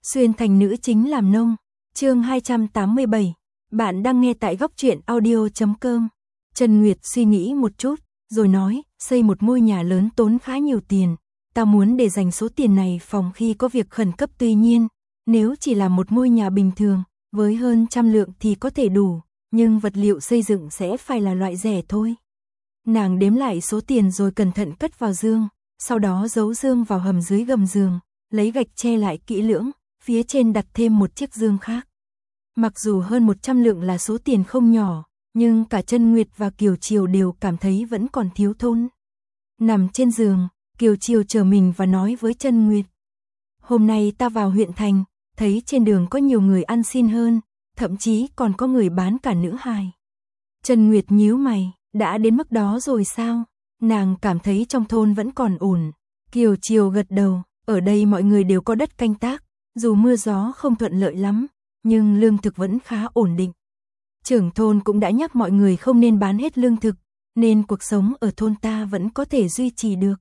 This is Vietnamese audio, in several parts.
Xuyên thành nữ chính làm nông. Chương 287. Bạn đang nghe tại góc truyện audio.com. Trần Nguyệt suy nghĩ một chút, rồi nói, xây một ngôi nhà lớn tốn khá nhiều tiền. Ta muốn để dành số tiền này phòng khi có việc khẩn cấp, tuy nhiên, nếu chỉ là một ngôi nhà bình thường, với hơn 100 lượng thì có thể đủ, nhưng vật liệu xây dựng sẽ phải là loại rẻ thôi. Nàng đếm lại số tiền rồi cẩn thận cất vào dương, sau đó giấu dương vào hầm dưới gầm giường, lấy gạch che lại kỹ lưỡng, phía trên đặt thêm một chiếc dương khác. Mặc dù hơn 100 lượng là số tiền không nhỏ, nhưng cả Trân Nguyệt và Kiều Chiều đều cảm thấy vẫn còn thiếu thốn. Nằm trên giường, Kiều Chiều chờ mình và nói với Trân Nguyệt. Hôm nay ta vào huyện thành, thấy trên đường có nhiều người ăn xin hơn, thậm chí còn có người bán cả nữ hài. Trân Nguyệt nhíu mày, đã đến mức đó rồi sao? Nàng cảm thấy trong thôn vẫn còn ổn. Kiều Chiều gật đầu, ở đây mọi người đều có đất canh tác, dù mưa gió không thuận lợi lắm, nhưng lương thực vẫn khá ổn định. Trưởng thôn cũng đã nhắc mọi người không nên bán hết lương thực, nên cuộc sống ở thôn ta vẫn có thể duy trì được.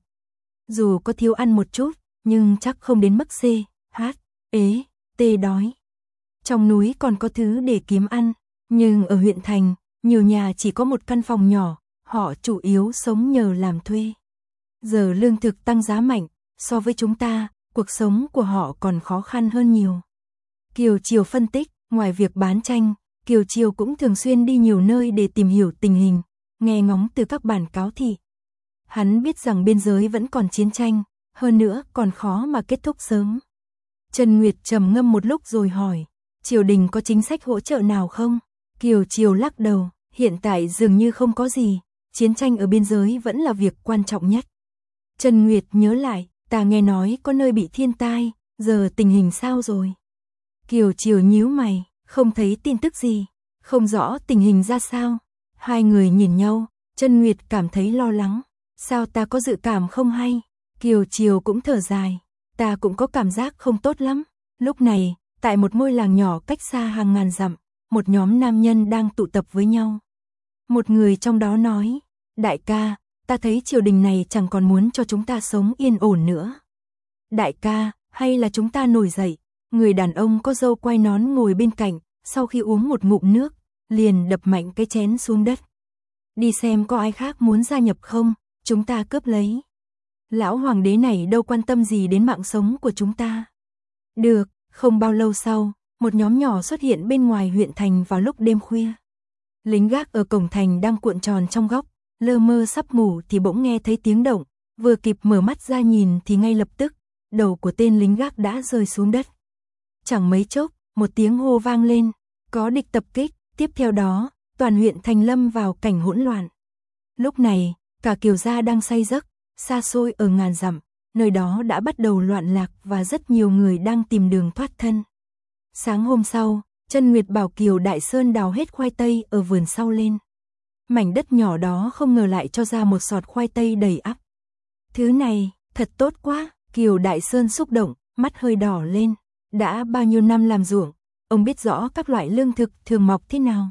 Dù có thiếu ăn một chút, nhưng chắc không đến mức C, H, ế, T đói. Trong núi còn có thứ để kiếm ăn, nhưng ở huyện thành, nhiều nhà chỉ có một căn phòng nhỏ, họ chủ yếu sống nhờ làm thuê. Giờ lương thực tăng giá mạnh, so với chúng ta, cuộc sống của họ còn khó khăn hơn nhiều. Kiều Chiều phân tích, ngoài việc bán tranh, Kiều Chiều cũng thường xuyên đi nhiều nơi để tìm hiểu tình hình, nghe ngóng từ các bản cáo thị. Hắn biết rằng biên giới vẫn còn chiến tranh, hơn nữa còn khó mà kết thúc sớm. Trần Nguyệt trầm ngâm một lúc rồi hỏi, triều đình có chính sách hỗ trợ nào không? Kiều Chiều lắc đầu, hiện tại dường như không có gì, chiến tranh ở biên giới vẫn là việc quan trọng nhất. Trần Nguyệt nhớ lại, ta nghe nói có nơi bị thiên tai, giờ tình hình sao rồi? Kiều Chiều nhíu mày, không thấy tin tức gì, không rõ tình hình ra sao. Hai người nhìn nhau, Trân Nguyệt cảm thấy lo lắng, sao ta có dự cảm không hay? Kiều Chiều cũng thở dài, ta cũng có cảm giác không tốt lắm. Lúc này, tại một ngôi làng nhỏ cách xa hàng ngàn dặm, một nhóm nam nhân đang tụ tập với nhau. Một người trong đó nói, đại ca, ta thấy triều đình này chẳng còn muốn cho chúng ta sống yên ổn nữa. Đại ca, hay là chúng ta nổi dậy? Người đàn ông có râu quai nón ngồi bên cạnh, sau khi uống một ngụm nước, liền đập mạnh cái chén xuống đất. Đi xem có ai khác muốn gia nhập không, chúng ta cướp lấy. Lão hoàng đế này đâu quan tâm gì đến mạng sống của chúng ta. Được, không bao lâu sau, một nhóm nhỏ xuất hiện bên ngoài huyện thành vào lúc đêm khuya. Lính gác ở cổng thành đang cuộn tròn trong góc, lơ mơ sắp ngủ thì bỗng nghe thấy tiếng động, vừa kịp mở mắt ra nhìn thì ngay lập tức, đầu của tên lính gác đã rơi xuống đất. Chẳng mấy chốc, một tiếng hô vang lên, có địch tập kích, tiếp theo đó, toàn huyện thành lâm vào cảnh hỗn loạn. Lúc này, cả Kiều gia đang say giấc, xa xôi ở ngàn dặm, nơi đó đã bắt đầu loạn lạc và rất nhiều người đang tìm đường thoát thân. Sáng hôm sau, Trân Nguyệt bảo Kiều Đại Sơn đào hết khoai tây ở vườn sau lên. Mảnh đất nhỏ đó không ngờ lại cho ra một sọt khoai tây đầy ắp. Thứ này, thật tốt quá, Kiều Đại Sơn xúc động, mắt hơi đỏ lên. Đã bao nhiêu năm làm ruộng, ông biết rõ các loại lương thực thường mọc thế nào.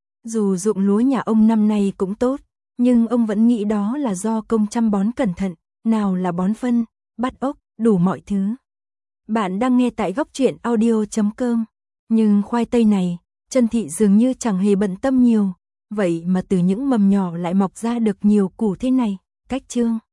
Dù ruộng lúa nhà ông năm nay cũng tốt, nhưng ông vẫn nghĩ đó là do công chăm bón cẩn thận, nào là bón phân, bắt ốc, đủ mọi thứ. Bạn đang nghe tại góc truyện audio.com. Nhưng khoai tây này, Trân Thị dường như chẳng hề bận tâm nhiều, vậy mà từ những mầm nhỏ lại mọc ra được nhiều củ thế này. Cách chương